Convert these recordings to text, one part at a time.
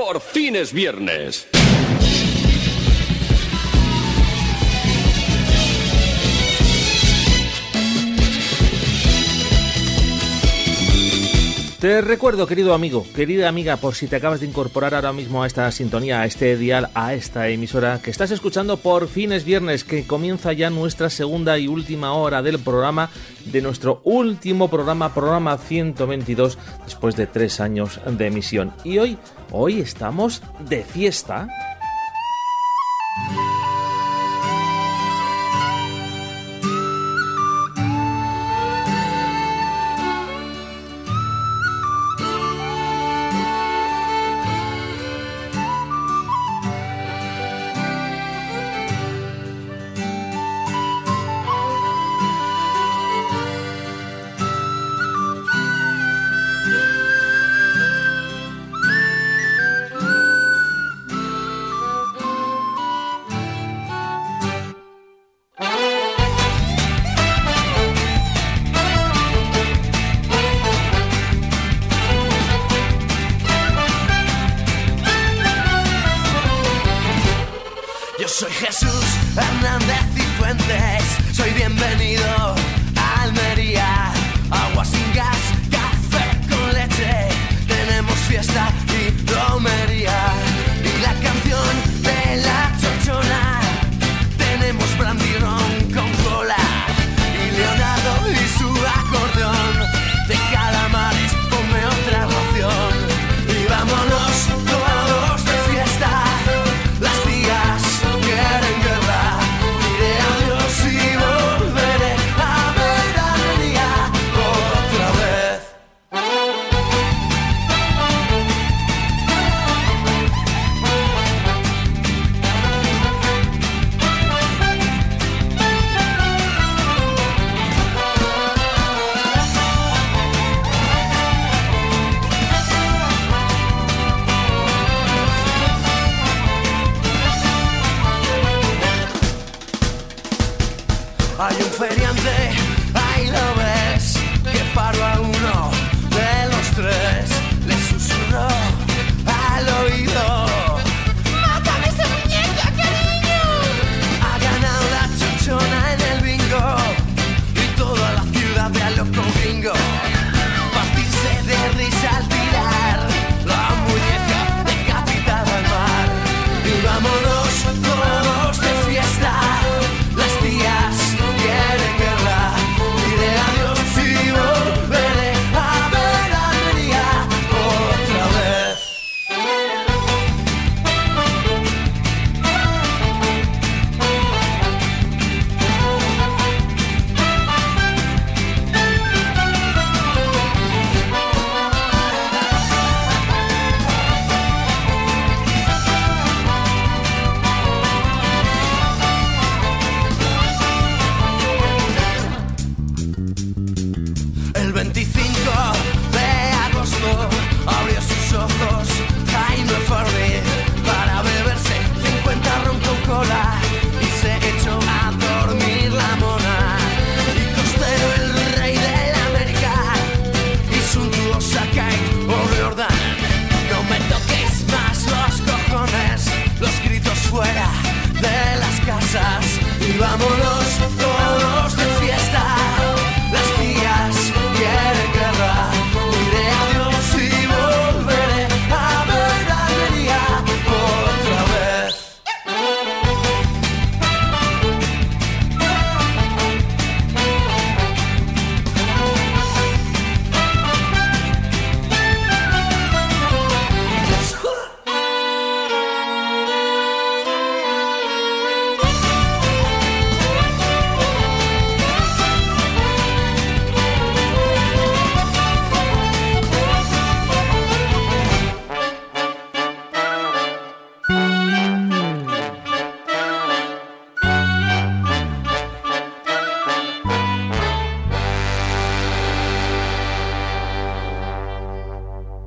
Por fin es viernes. Te recuerdo, querido amigo, querida amiga, por si te acabas de incorporar ahora mismo a esta sintonía, a este dial, a esta emisora, que estás escuchando Por fin es viernes, que comienza ya nuestra segunda y última hora del programa, de nuestro último programa 122, después de 3 años de emisión. Y hoy estamos de fiesta. Soy Jesús Hernández y Fuentes, soy bienvenido a Almería. Agua sin gas, café con leche, tenemos fiesta y romería. Y la canción de la chochona, tenemos brandy ron con cola. Y Leonardo y su acordeón, de calamares ponme otra ración. Y vámonos todos de fiesta, las tías quieren guerra, diré adiós y volveré a ver a Almería otra vez.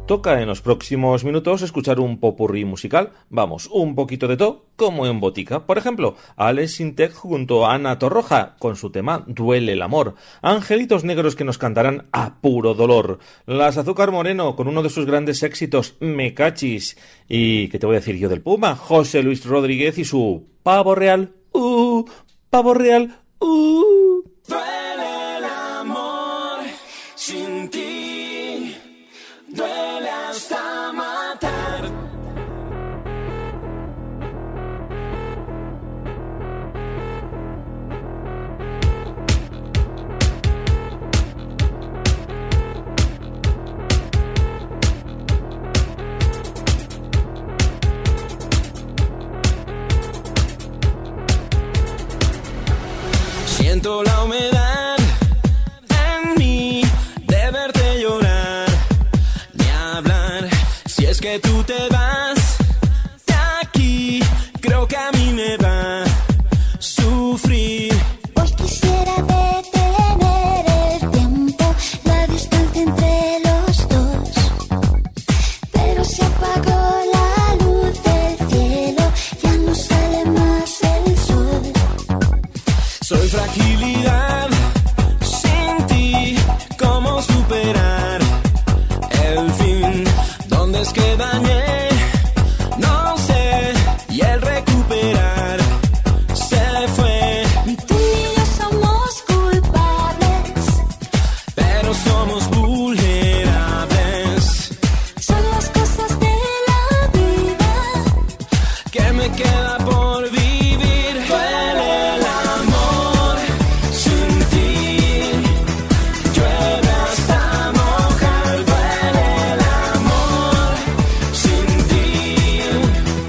toca en los próximos minutos escuchar un popurrí musical. Vamos, un poquito de todo, como en botica. Por ejemplo, Alex Sintek junto a Ana Torroja con su tema Duele el amor. Angelitos Negros que nos cantarán A puro dolor. Las Azúcar Moreno con uno de sus grandes éxitos, Me cachis. Y, ¿qué te voy a decir yo del Puma? José Luis Rodríguez y su Pavo Real. Pavo Real. Duele el amor sin ti, duele hasta matar. Siento la humedad en mí de verte llorar, ni hablar. Si es que tú te vas de aquí, creo que a mí me va a sufrir. Hoy quisiera detener el tiempo, la distancia entre los dos, pero se apagó la luz del cielo, ya no sale más el sol. Soy fragilidad sin ti, ¿cómo superar el fin? ¿Dónde es que dañé? No sé, y el recuperar se fue. Ni tú ni yo somos culpables, Pero somos vulnerables. son las cosas de la vida. ¿Qué me queda por vivir? Duele el amor sin ti, llueve hasta mojar. Duele el amor sin ti,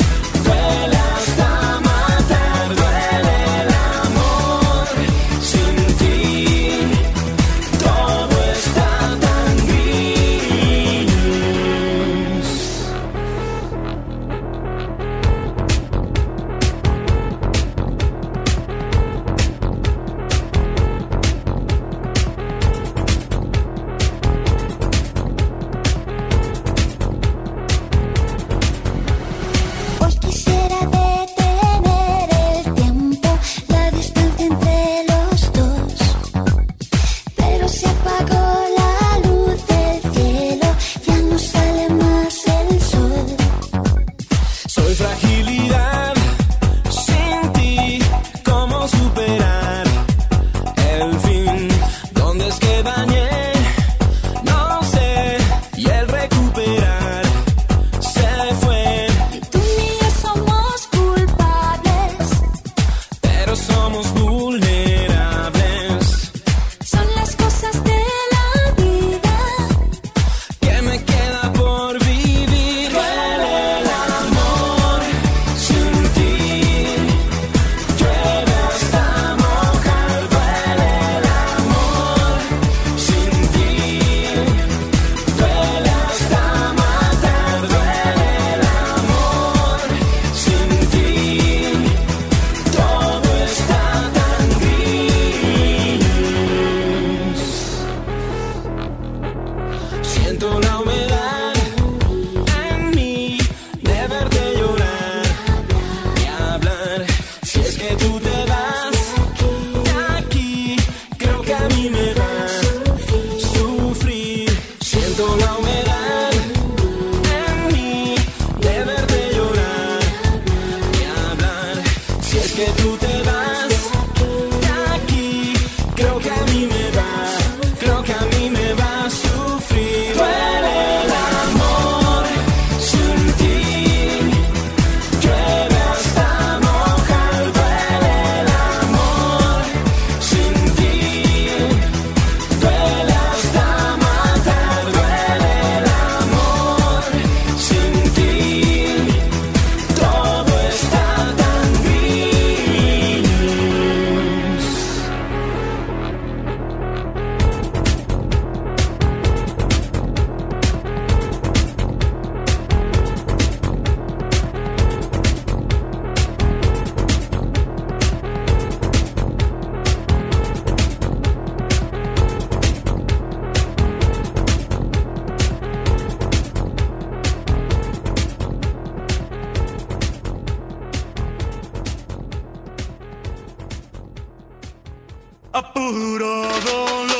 a puro dolor.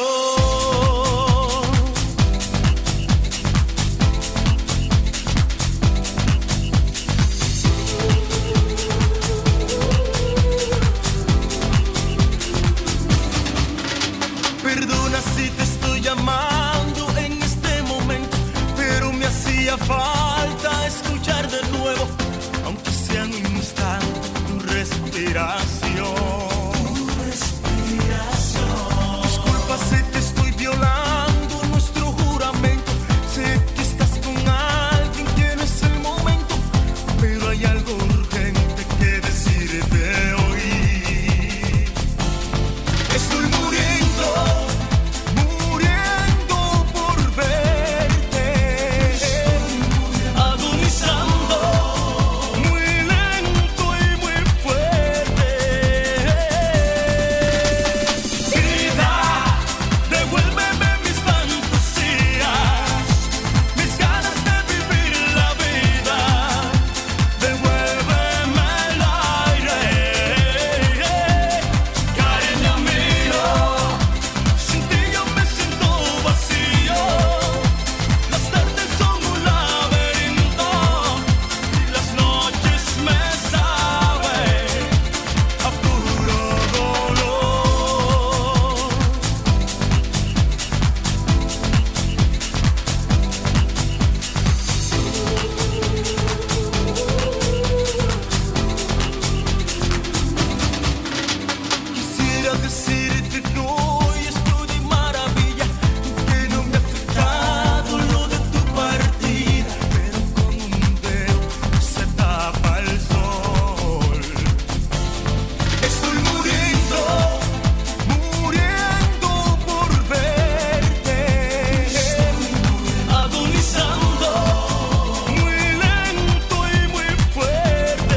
Perdona si te estoy llamando en este momento, pero me hacía falta escuchar de nuevo, aunque sea en un instante, tu respiración. Disculpa si te estoy violando nuestro juramento. Sé que estás con alguien, que no es el momento, pero hay algo urgente que decirte hoy. Estoy muriendo por verte, agonizando, muy lento y muy fuerte. Vida, devuélveme mis fantasías, mis ganas de vivir la vida, devuélveme el aire. Cariño mío, sin ti yo me siento vacío. Las tardes son un laberinto y las noches me saben a puro dolor. Quisiera decirte que hoy estoy de maravilla, que no me ha afectado lo de tu partida, pero con un dedo se tapa el sol. Estoy muriendo por verte, agonizando, muy lento y muy fuerte.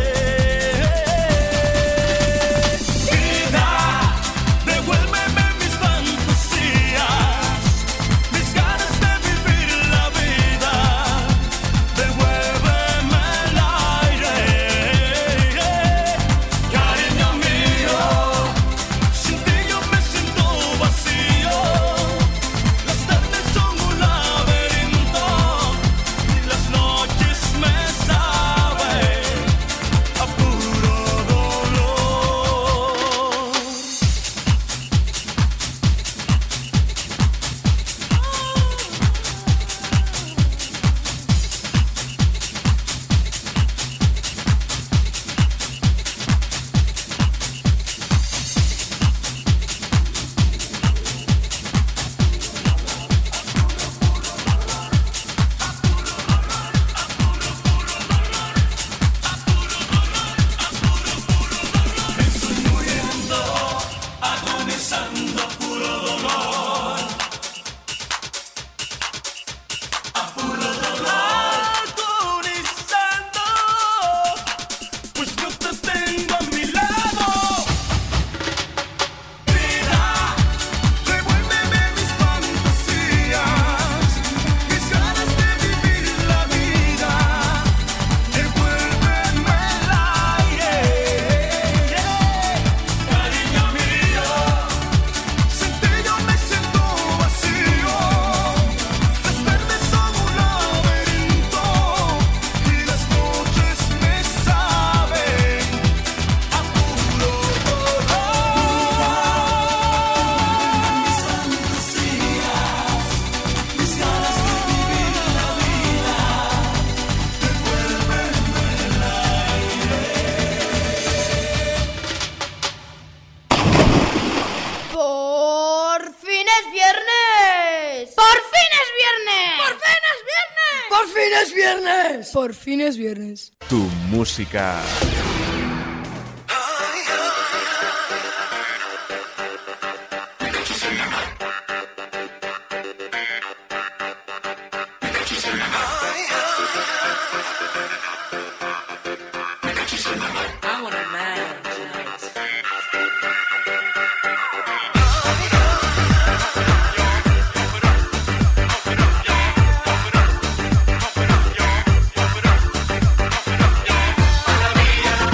Vida, devuélveme mis fantasías, mis ganas de vivir la vida, devuélveme el aire. Cariño mío, sin ti yo me siento vacío. Las tardes son un laberinto y las noches me saben a puro dolor. Agonizando puro dolor, a puro dolor, agonizando, pues yo te tengo a mi lado. Vida, devuélveme mis fantasías, mis ganas de vivir la vida, devuélveme el aire. Cariño mío, sin ti yo me siento vacío. Las tardes son un laberinto y las noches me saben a puro dolor. Mis fantasías, mis ganas de vivir la vida, devuélveme el aire. ¡Por fin es viernes! ¡Por fin es viernes! ¡Por fin es viernes! ¡Por fin es viernes! ¡Por fin es viernes! Tu música. Alegría.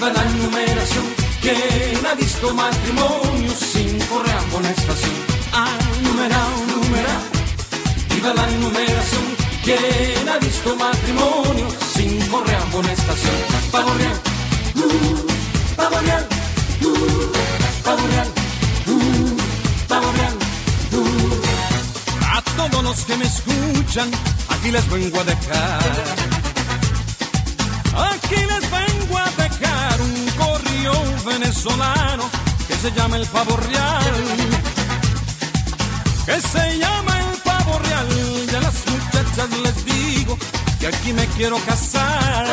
Viva la numeración, ¿quién ha visto matrimonio sin correa a amonestación? Ah, numerado, numerado. Viva la numeración, ¿quién ha visto matrimonio sin correa a amonestación? Pavo real, pavo real, pavo real, pavo real. A todos los que me escuchan, aquí les vengo a dejar. Aquí les vengo a dejar un corrillo venezolano que se llama el pavo real. Que se llama el pavo real. Y a las muchachas les digo que aquí me quiero casar.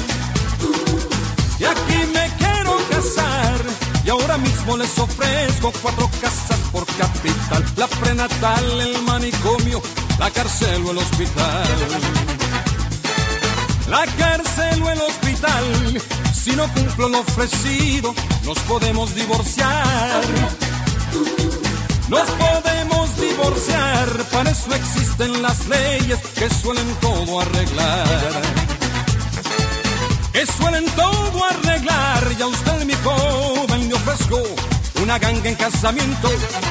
Y aquí me quiero casar. Y ahora mismo les ofrezco 4 casas por capital. La prenatal, el manicomio, la cárcel o el hospital. La cárcel o el hospital. Si no cumplo lo ofrecido, nos podemos divorciar. Nos podemos divorciar. Para eso existen las leyes que suelen todo arreglar. Que suelen todo arreglar. Y a usted, mi joven, le ofrezco una ganga en casamiento.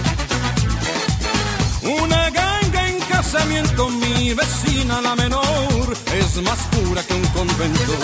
Una ganga en casamiento. Mi vecina, la menor, es más pura que un convento.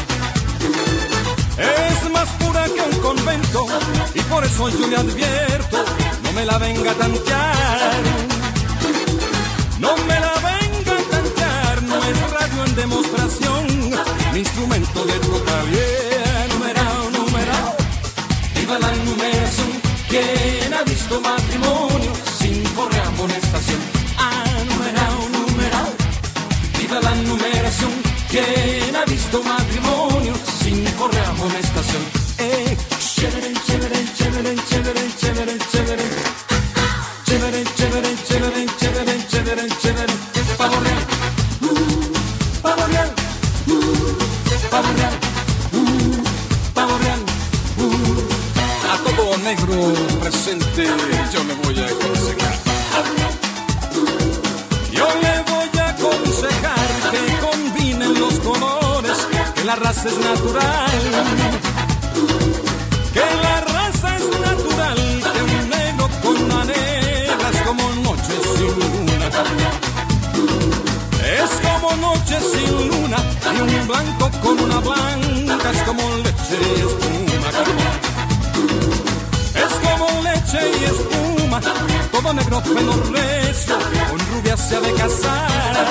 Es más pura que un convento. Y por eso yo le advierto, no me la venga a tantear. No me la venga a tantear. No es radio en demostración, mi instrumento de tocar. Yeah, numerado, numerado. Viva la numeración, ¿quién ha visto matrimonio sin correa a amonestación? Ah, numerado, numerado. Viva la numeración, ¿quién ha visto matrimonio sin correa a amonestación? Chévere, chévere, chévere, chévere, chévere, chévere. Chévere, chévere, chévere, chévere, chévere, chévere. Pavo real, pavo real, pavo real, pavo real. A todo negro presente yo me voy a aconsejar. Yo le voy a aconsejar que combinen los colores, que la raza es natural. Que la raza es natural, que un negro con una negra es como noche sin luna. Es como noche sin luna, y un blanco con una blanca es como leche y espuma. Es como leche y espuma, todo negro pelo recio, con rubia se ha de casar.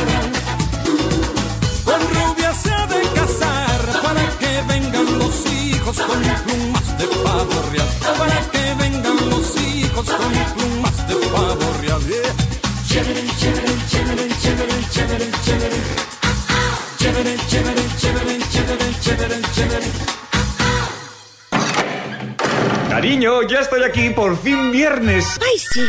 Con rubia se ha de casar, para que vengan los hijos con plumas de pavo real. Para que vengan los hijos con plumas de pavo real. Yeah. Chévere, chévere, chévere, chévere, chévere, chévere. Chévere, chévere, chévere, chévere, chévere, chévere. Cariño, ya estoy aquí, por fin viernes. ¡Ay, sí!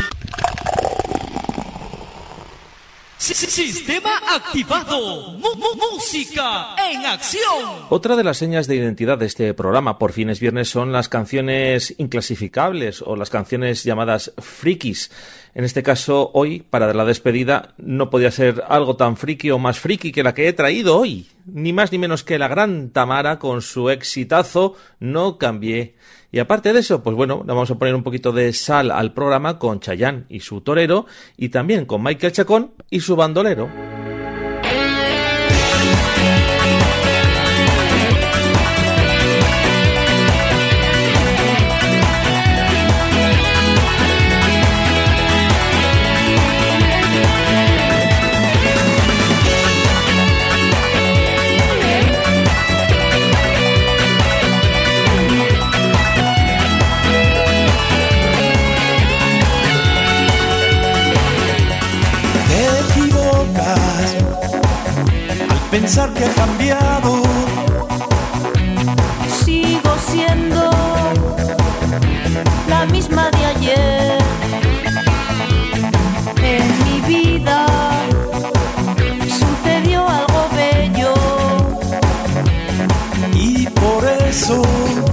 Sistema activado. Música en acción. Otra de las señas de identidad de este programa, Por fin es viernes, son las canciones inclasificables o las canciones llamadas frikis. En este caso, hoy, para la despedida, no podía ser algo tan friki o más friki que la que he traído hoy. Ni más ni menos que la gran Tamara con su exitazo No cambié. Y aparte de eso, pues bueno, le vamos a poner un poquito de sal al programa con Chayanne y su torero, y también con Michael Chacón y su bandolero. Pensar que he cambiado, sigo siendo la misma de ayer. En mi vida sucedió algo bello y por eso,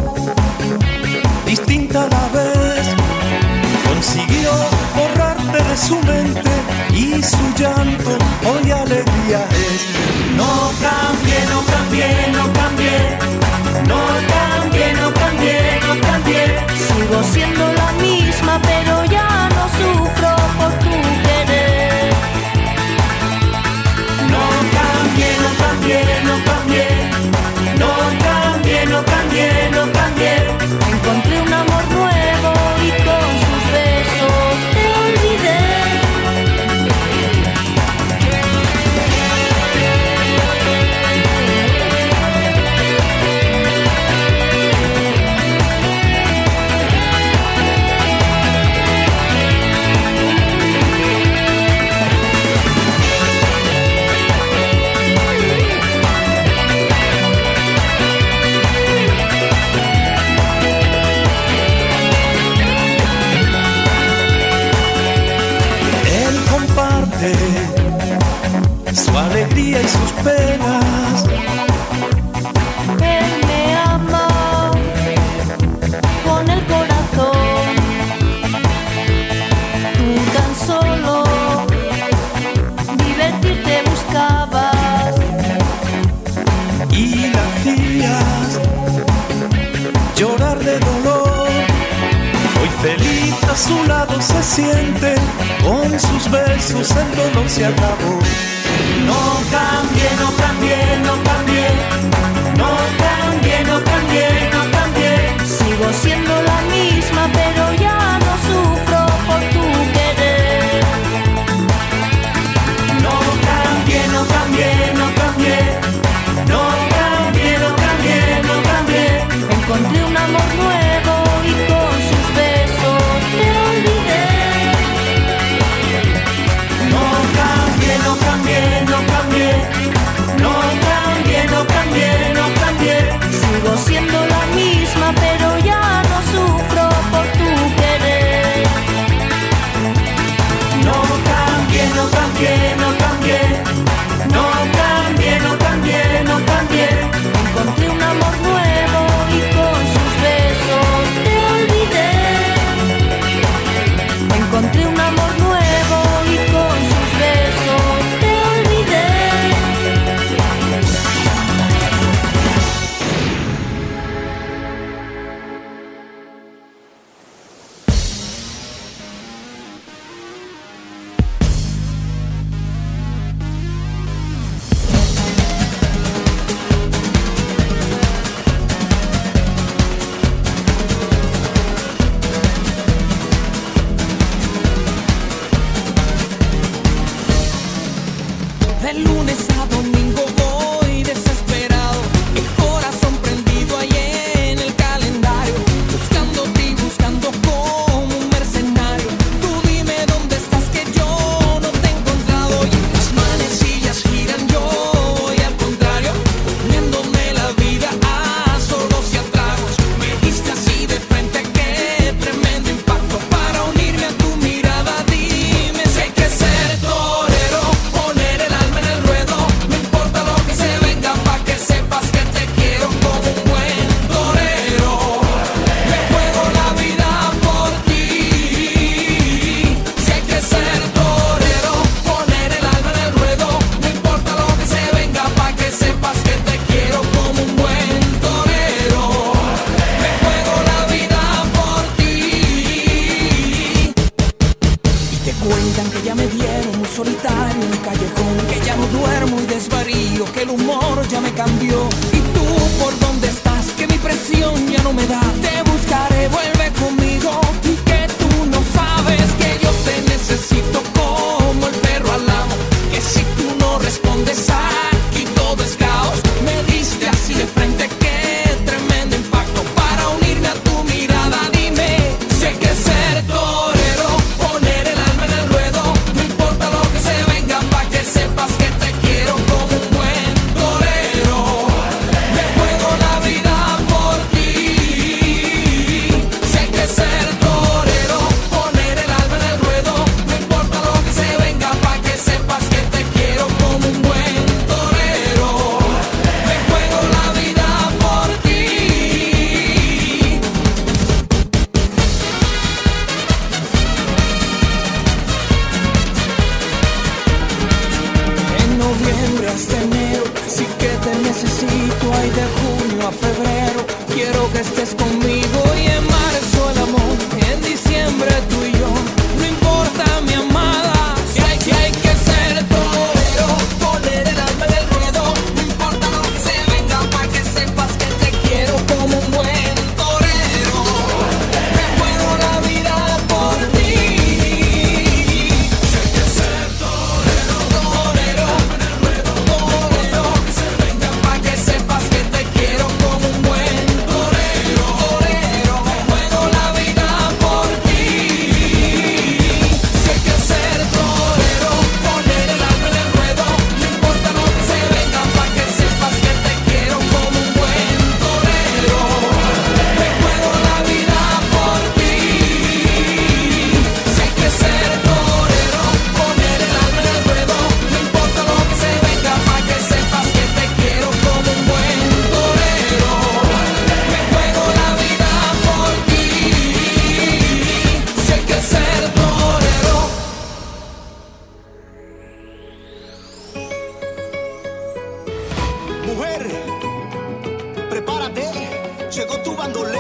distinta a la vez, consiguió borrarte de su mente y su llanto hoy alegría es. No cambié, no cambié, alegría y sus penas. Él me ama con el corazón. Tú tan solo divertirte buscabas y la hacías llorar de dolor. Hoy feliz a su lado se siente, con sus besos el dolor se acabó. No cambié, no cambié, no cambié, no cambié, no cambié, no cambié. Sigo siendo la misma, pero ya no sufro por tu querer. No cambié, no cambié, no cambié, no cambié, no cambié, no cambié. Encontré un amor nuevo y con sus besos te olvidé. No cambié, no cambié, no cambié, no cambié, no cambié, no cambié. Sigo siendo la misma, pero ya no sufro por tu querer. No cambié, no cambié, no cambié, no cambié, no cambié, no cambié. Encontré un amor nuevo y con sus besos te olvidé. Encontré un amor nuevo y con sus besos te olvidé. De lunes a domingo voy desesperado, el corazón prendido ahí en el calendario, buscándote y buscando como un mercenario. Tú dime dónde estás que yo no te he encontrado. Y las manecillas giran, yo voy al contrario, poniéndome la vida a solos y a tragos. Me diste así de frente, qué tremendo impacto para unirme a tu mirada. Dime si hay que ser torero, poner el alma en el ruedo, no importa lo que se venga, pa' que sepas que te quiero como un buen torero. Me juego la vida por ti. Si hay que ser torero, poner el alma en el ruedo, no importa lo que se venga, pa' que sepas que te quiero como un buen torero. Me juego la vida por ti. Y te cuentan que ya me dieron un solitario en un callejón, que ya no duermo y desvarío, que el humor ya me cambió. ¿Y tú por dónde estás? Que mi presión ya no me da. Te buscaré, vuelve conmigo. Y que tú no sabes que yo te necesito como el perro al amo, que si tú no respondes aquí todo es caos. Me diste así de frente, qué tremendo impacto para unirme a tu mirada. Dime si hay que ser torero, poner el alma en el ruedo, no importa lo que se venga, pa' que sepas que te quiero como un buen torero. Me juego la vida por ti. Si hay que ser torero, poner el alma en el ruedo, no importa lo que se venga, pa' que sepas que te quiero como un buen torero. Me juego la vida por ti. En noviembre hasta enero sí que te necesito. Ay, de junio a febrero quiero que estés conmigo. Y en marzo el amor, en diciembre tú y yo. No importa mi amada, si hay que ser torero, poner el alma en el ruedo, no importa lo que se venga, pa' que sepas que te quiero como un buen torero. Me juego la vida por ti. Si hay que ser torero, torero, torero, que se venga, pa' que sepas que te quiero como un buen torero, torero. Me juego la vida por ti.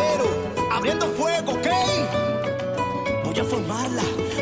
bandolero, abriendo fuego, ¿ok? Voy a formarla,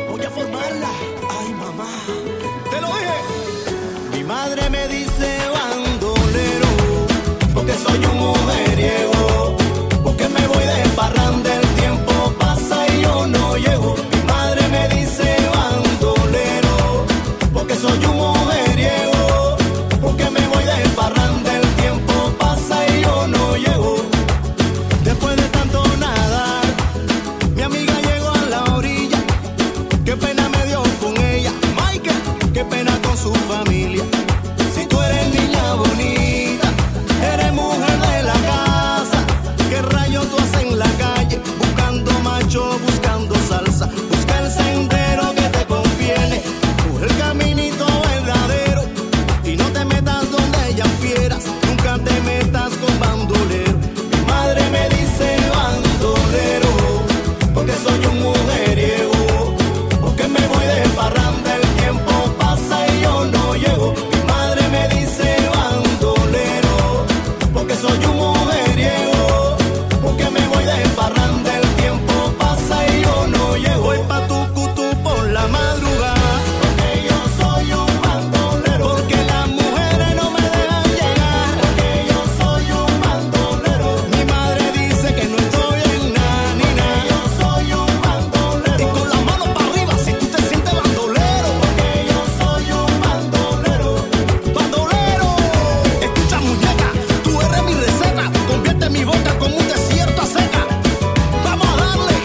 ay mamá, te lo dije. Mi madre me dice bandolero, porque soy un mujeriego, porque me voy de parranda, el tiempo pasa y yo no llego. Mi madre me dice bandolero, porque soy un mujeriego, porque me voy de parranda, el tiempo pasa y yo no llego. Después de tanto nadar, mi amiga llegó a la orilla. Qué pena me dio con ella, Michael, qué pena con su familia. Si tú eres niña bonita, eres mujer de la casa, ¿qué rayos tú haces en la calle? Buscando macho, buscando salsa. Busca el sendero que te conviene, coge el caminito verdadero y no te metas donde ellas fieras. Nunca te metas con bandolero. Mi madre me dice bandolero, porque soy un mujeriego, porque me voy de parranda, el tiempo pasa y yo no llego. Mi madre me dice bandolero, porque soy un mujeriego, porque me voy de parranda, el tiempo pasa y yo no llego. Voy pa' tu cutú por la madrugada, porque yo soy un bandolero, porque las mujeres no me dejan llegar, porque yo soy un bandolero. Mi madre dice que no estoy en nada ni nada, yo soy un bandolero. Y con las manos para arriba si tú te sientes bandolero, porque yo soy un bandolero. Bandolero, escucha muñeca, tú eres mi receta, convierte mi boca como un desierto a seca. Vamos a darle,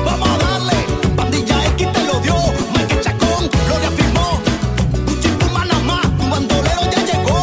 Pandilla X te lo dio, Michael Chacón lo reafirmó. Un chipuma nada más, tu bandolero ya llegó.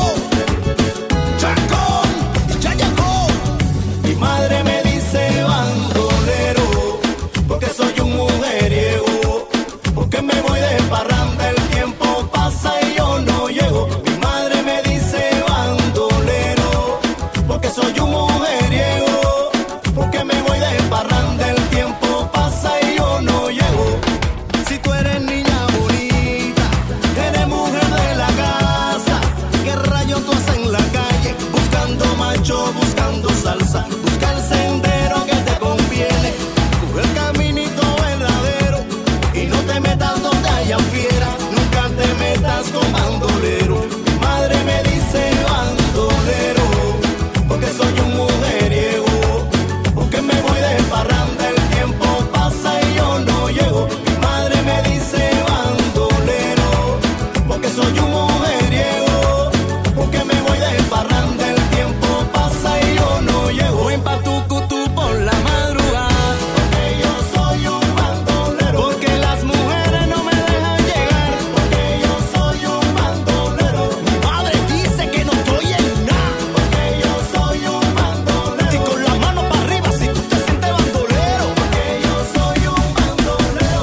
Chacón, ya llegó. Mi madre me dice bandolero, porque soy un mujeriego, porque me voy de parranda, el tiempo pasa y yo no llego. Mi madre me dice bandolero, porque soy un mujeriego, porque me voy de parranda, el tiempo pasa y yo no llego. Si tú eres niña bonita, eres mujer de la casa, ¿qué rayos tú haces en la calle? Buscando macho, buscando salsa. Busca el sendero que te conviene, coge el caminito verdadero y no te metas donde haya fiera. Nunca te metas con bandolero. Mi madre me dice bandolero, porque soy un mujeriego, porque me voy de parranda, el tiempo pasa y yo no llego. Mi madre me dice bandolero, porque soy un mujeriego, porque me voy de parranda, el tiempo pasa y yo no llego. Voy pa' tu cutú por la madrugada, porque yo soy un bandolero, porque las mujeres no me dejan llegar, porque yo soy un bandolero. Mi madre dice que no estoy en nada, porque yo soy un bandolero. Y con las manos para arriba si tú te sientes bandolero, porque yo soy un bandolero.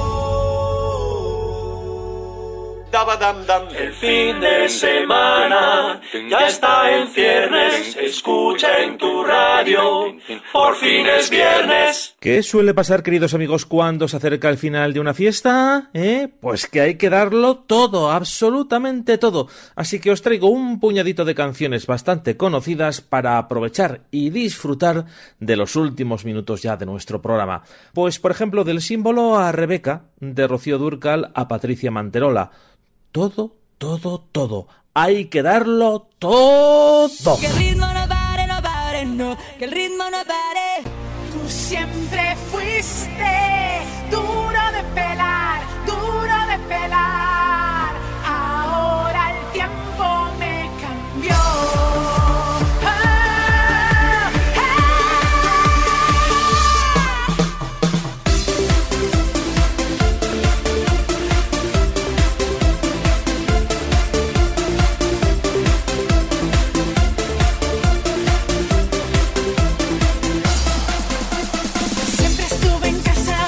El fin de semana ya está en ciernes, escucha en tu radio, por fin es viernes. ¿Qué suele pasar, queridos amigos, cuando se acerca el final de una fiesta? Pues que hay que darlo todo, absolutamente todo. Así que os traigo un puñadito de canciones bastante conocidas para aprovechar y disfrutar de los últimos minutos ya de nuestro programa. Pues, por ejemplo, del Símbolo a Rebeca, de Rocío Dúrcal a Patricia Manterola. Todo, todo, todo. Hay que darlo todo. Que el ritmo no pare, no, que el ritmo no pare. Tú siempre fuiste duro de pelar, ahora el tiempo me cambió. Siempre estuve en casa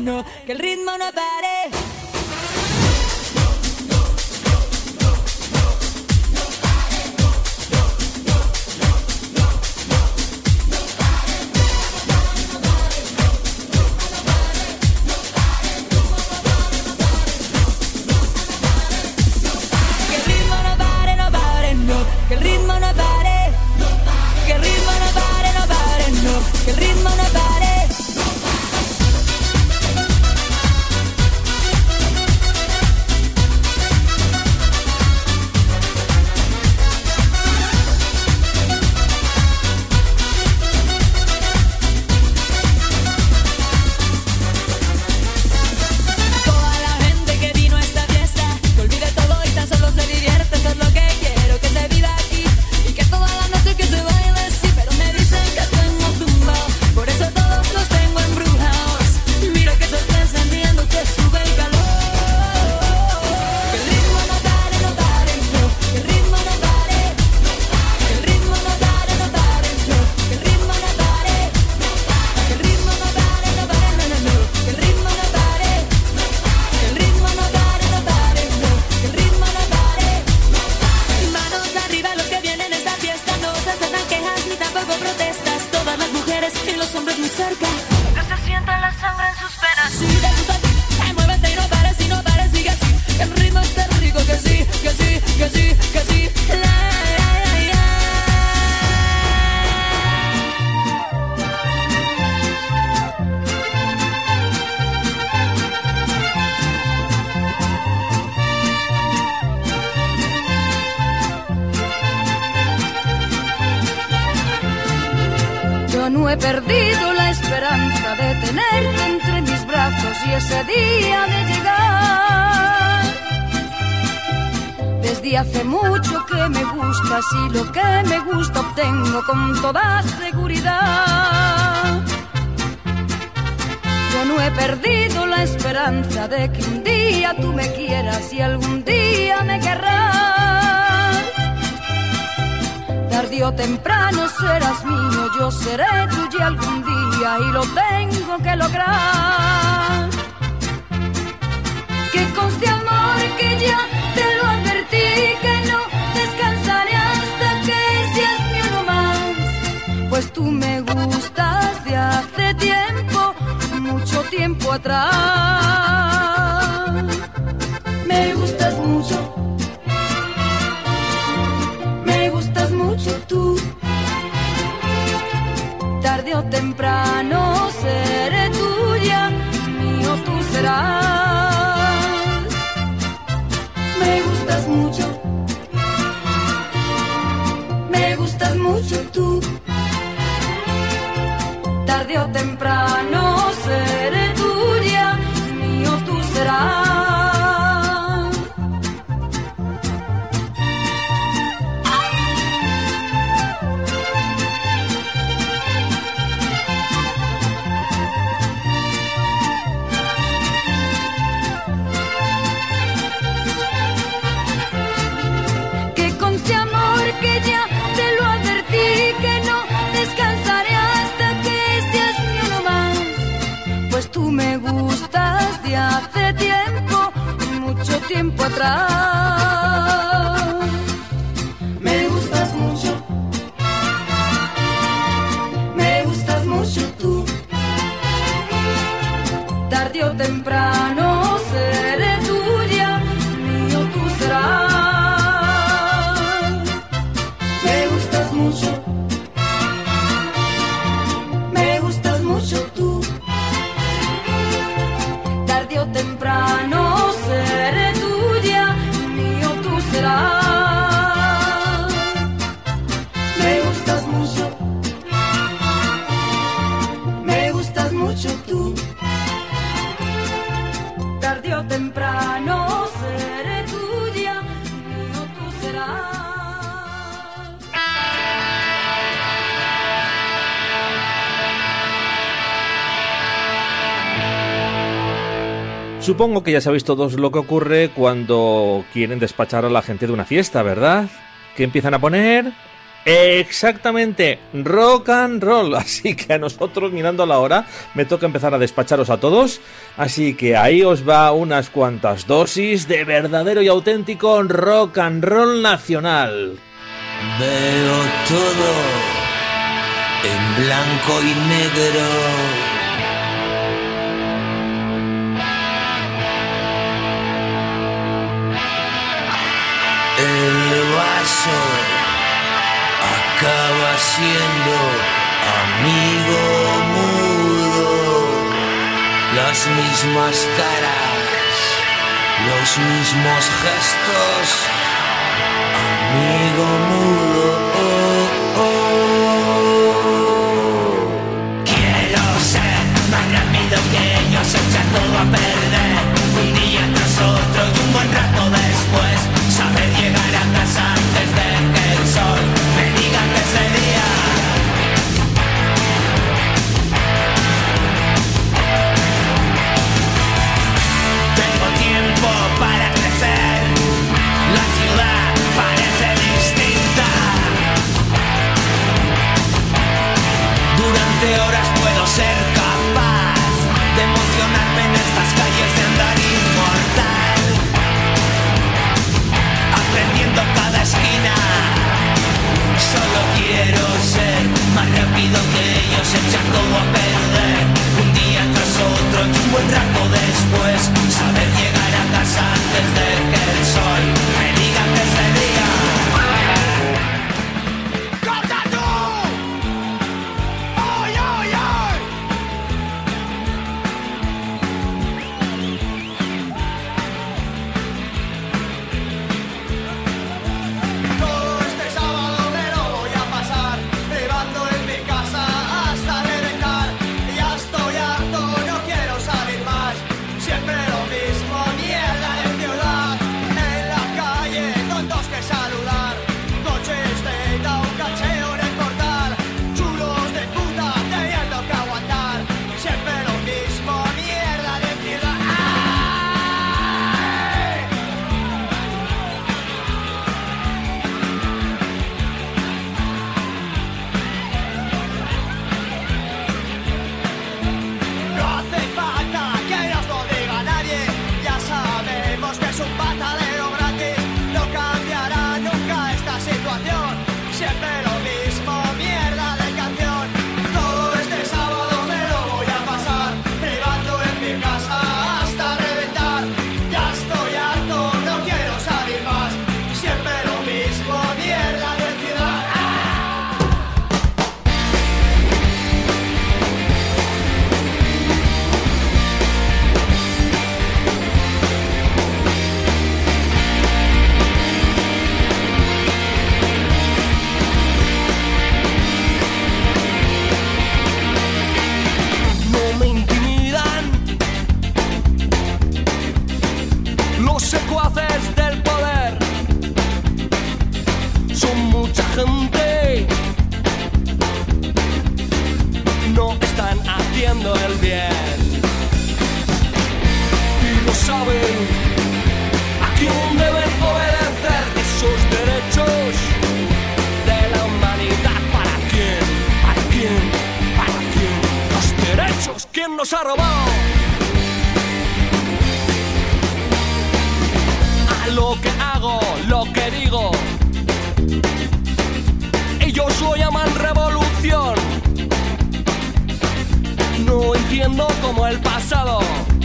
no, que el ritmo no pare. Que el ritmo no pare, que el ritmo no pare, no pare, no, que el ritmo no pare. Toda la gente que vino a esta fiesta, que olvide todo y tan solo se divierte, eso es lo que quiero que se viva aquí. Y que toda la noche que se baile, sí, pero me dicen que tengo tumbao, por eso todos los tengo embrujados. Mira que se está encendiendo, que sube el calor. Que el ritmo no pare, no pare, no, que el ritmo no pare. Que el ritmo no pare, no pare, no, que el ritmo no pare. Que el ritmo no pare, no pare, no, no, no, que el ritmo no pare. Que el ritmo no pare, no pare, no, que el ritmo no pare. Manos arriba los que vienen a esta fiesta, no se aceptan quejas ni tampoco protestas. Todas las mujeres y los hombres muy cerca, que se sienta la sangre en sus venas. Si te gusta a ti, muévete y no pares, y no pares, sigue así. El ritmo está rico, que sí, que sí, que sí, que sí. Yo no he perdido la esperanza de tenerte entre mis brazos y ese día de llegar. Desde hace mucho que me gustas y lo que me gusta obtengo con toda seguridad. Yo no he perdido la esperanza de que un día tú me quieras y algún día me querrás. Tarde o temprano serás mío, yo seré tuya algún día y lo tengo que lograr. Que conste amor que ya te lo advertí, que no descansaré hasta que seas mío no más. Pues tú me gustas de hace tiempo, mucho tiempo atrás. Me gustas mucho. Me gustas mucho tú. Tarde o temprano seré tuya, mío tú serás. Me gustas mucho. Me gustas mucho tú. Tarde o temprano seré tuya, mío tú serás. Que ya te lo advertí, que no descansaré hasta que seas mío no más. Pues tú me gustas de hace tiempo, mucho tiempo atrás. Me gustas mucho. Me gustas mucho tú. Tarde o temprano seré tuya, mío tú serás. Me gustas mucho tú. Tarde o temprano seré tuya, mío tú serás. Me gustas mucho. Me gustas mucho tú. Tarde o temprano seré tuya, mío tú serás. Supongo que ya sabéis todos lo que ocurre cuando quieren despachar a la gente de una fiesta, ¿verdad? ¿Qué empiezan a poner? Exactamente, rock and roll. Así que a nosotros, mirando la hora, me toca empezar a despacharos a todos. Así que ahí os va unas cuantas dosis de verdadero y auténtico rock and roll nacional. Veo todo en blanco y negro. El vaso acaba siendo amigo mudo. Las mismas caras, los mismos gestos. Amigo mudo. Quiero ser más rápido que ellos, echar todo a perder. Un día tras otro y un buen rato después. Saber llegar a casa antes de que el sol me diga que es de día. Tengo tiempo para crecer. La ciudad parece distinta. Durante horas puedo ser capaz de emocionarme en estas calles de andar inmortal. Aprendiendo cada esquina. Solo quiero ser más rápido que ellos, echar todo a perder. Un día tras otro y un buen rato después. Saber llegar a casa antes de que el sol me diga que es de día. ¡Corta tú! ¡Ay, ay, ay! Todo este sábado me lo voy a pasar privando en mi casa hasta reventar. Ya estoy harto, no quiero salir más. Siempre lo mismo, mierda de ciudad. En la calle, tontos que saludar. Coches de da un cacheo en el portal. Chulos de puta, teniendo que aguantar. Siempre lo mismo, mierda de ciudad. ¡Ay! No hace falta que nos lo diga nadie. Ya sabemos que es un patadero gratis. No cambiará nunca esta situación. Siempre lo mismo, mierda de canción. Todo este sábado me lo voy a pasar privando en mi casa hasta reventar. Ya estoy harto, no quiero salir más. Siempre lo mismo, mierda de ciudad. No me intimidan los secuaces del poder. Son mucha gente, no están haciendo el bien y lo saben. ¿A quién deben obedecer esos derechos de la humanidad? ¿Para quién? ¿Para quién? ¿Para quién? Los derechos, ¿quién nos ha robado? A lo que hago, lo que digo, ellos lo llaman revolución. No entiendo cómo el pasado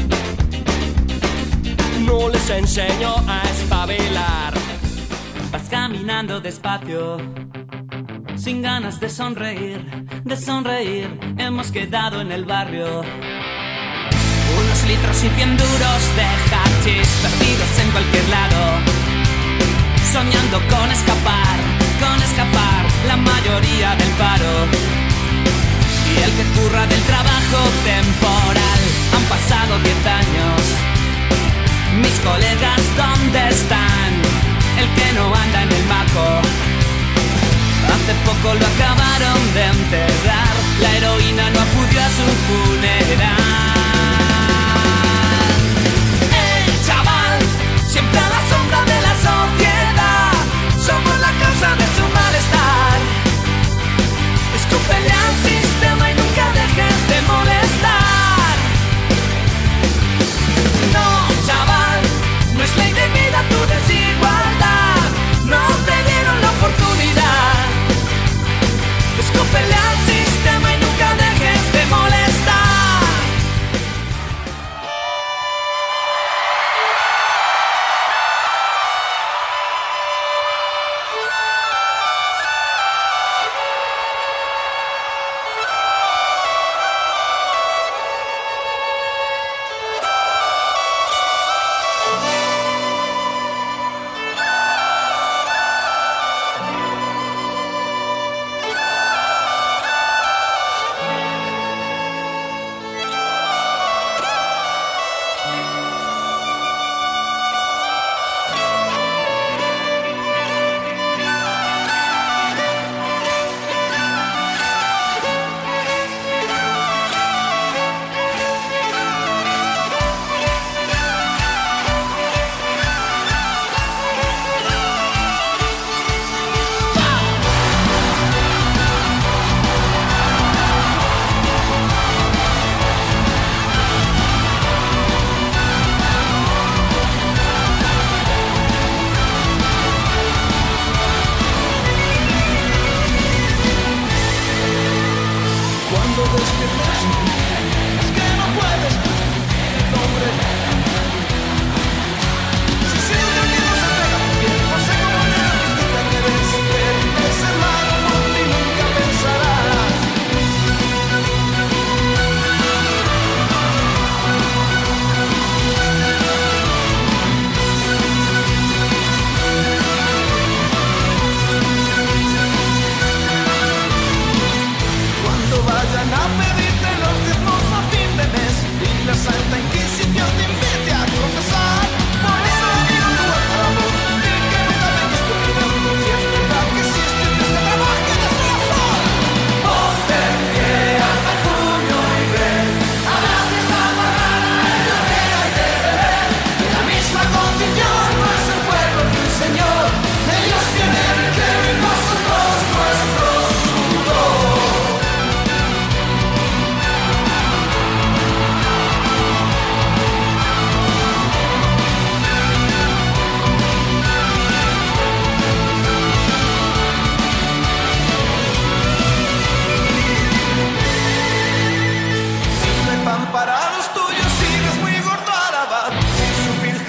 no les enseñó a espabilar. Vas caminando despacio, sin ganas de sonreír, de sonreír. Hemos quedado en el barrio. Unos litros y 100 duros de hachís perdidos en cualquier lado. Soñando con escapar la mayoría del paro. Y el que curra del trabajo temporal. Han pasado 10 años. Mis colegas, ¿dónde están? El que no anda en el maco. Hace poco lo acabaron de enterrar. La heroína no acudió a su funeral. El chaval, siempre a la sombra de la sociedad. Somos la causa de su malestar.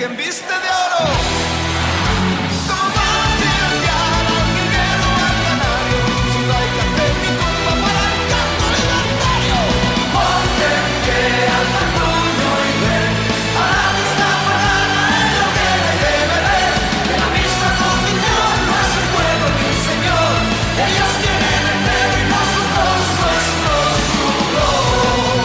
quien viste de oro. Como más al jilguero al canario, si no hay que hacer ni culpa para el canto libertario. Ponte en pie, alza el puño y ven a la vista pagana en lo que hay de beber. De la misma condición no es el pueblo ni señor. Ellos tienen el pelo y nosotros nuestro sudor.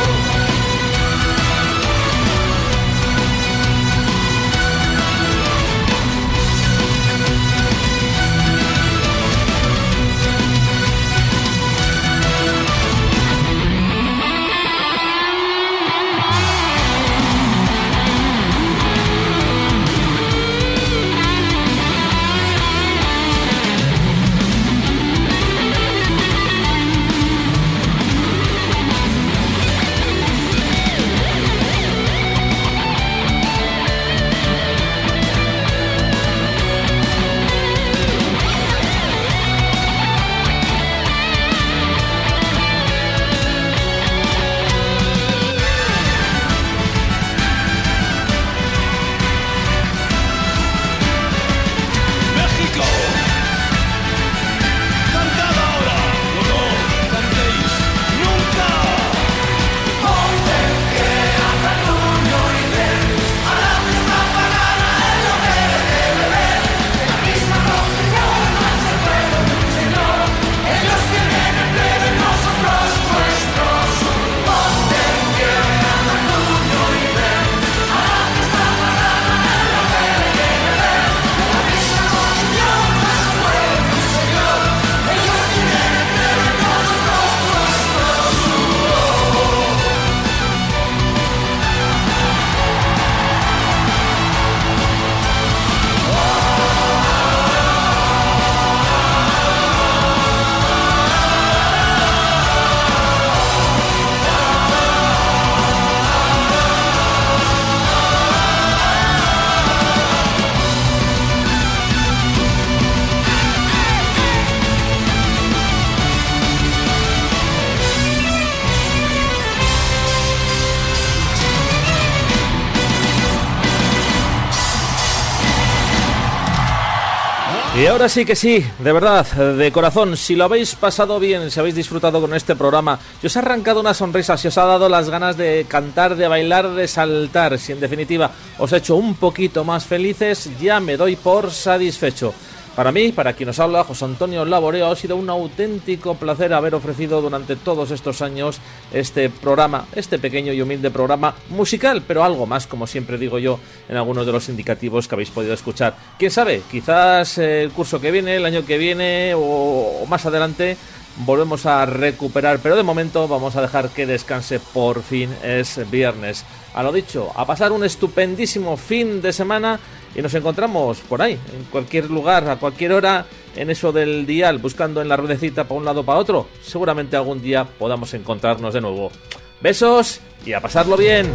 Y ahora sí que sí, de verdad, de corazón, si lo habéis pasado bien, si habéis disfrutado con este programa, si os ha arrancado una sonrisa, si os ha dado las ganas de cantar, de bailar, de saltar, si en definitiva os ha hecho un poquito más felices, ya me doy por satisfecho. Para mí, para quien os habla, José Antonio Laboreo, ha sido un auténtico placer haber ofrecido durante todos estos años este programa, este pequeño y humilde programa musical, pero algo más, como siempre digo yo, en algunos de los indicativos que habéis podido escuchar. Quién sabe, quizás el curso que viene, el año que viene o más adelante volvemos a recuperar, pero de momento vamos a dejar que descanse. Por fin es viernes. A lo dicho, a pasar un estupendísimo fin de semana y nos encontramos por ahí, en cualquier lugar, a cualquier hora, en eso del dial, buscando en la ruedecita para un lado o para otro. Seguramente algún día podamos encontrarnos de nuevo. Besos y a pasarlo bien.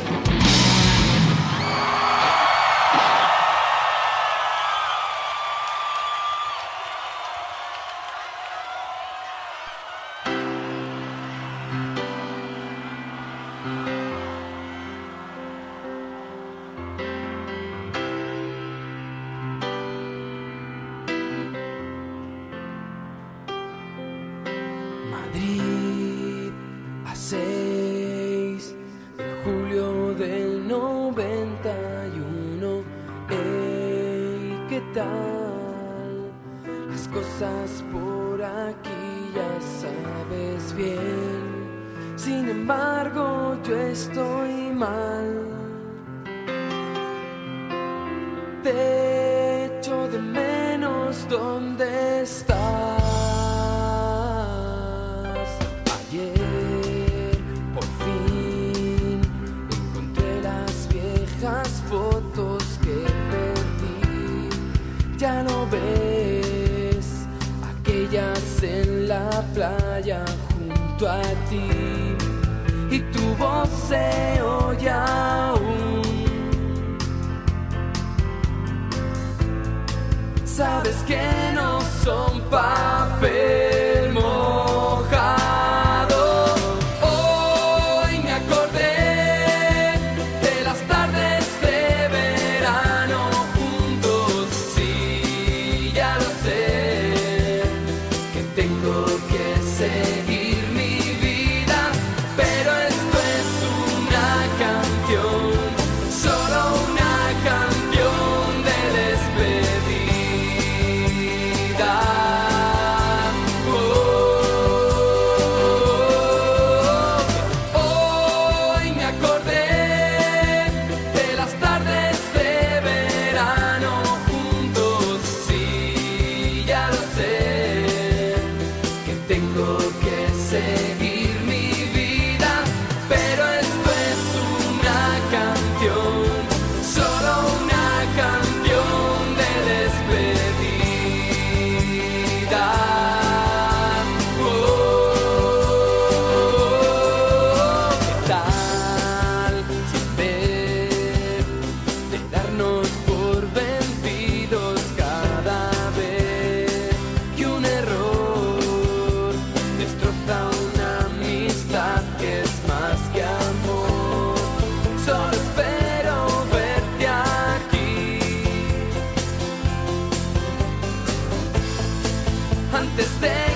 Madrid, a 6 de julio del 91. Ey, ¿qué tal? Las cosas por aquí ya sabes bien. Sin embargo, yo estoy mal. Te echo de menos, ¿dónde estás? Ayer, por fin, encontré las viejas fotos que perdí. Ya lo ves, aquellas en la playa junto a ti. Y tu voz se oye aún. Sabes que no son papel mojado. Hoy me acordé de las tardes de verano. antes de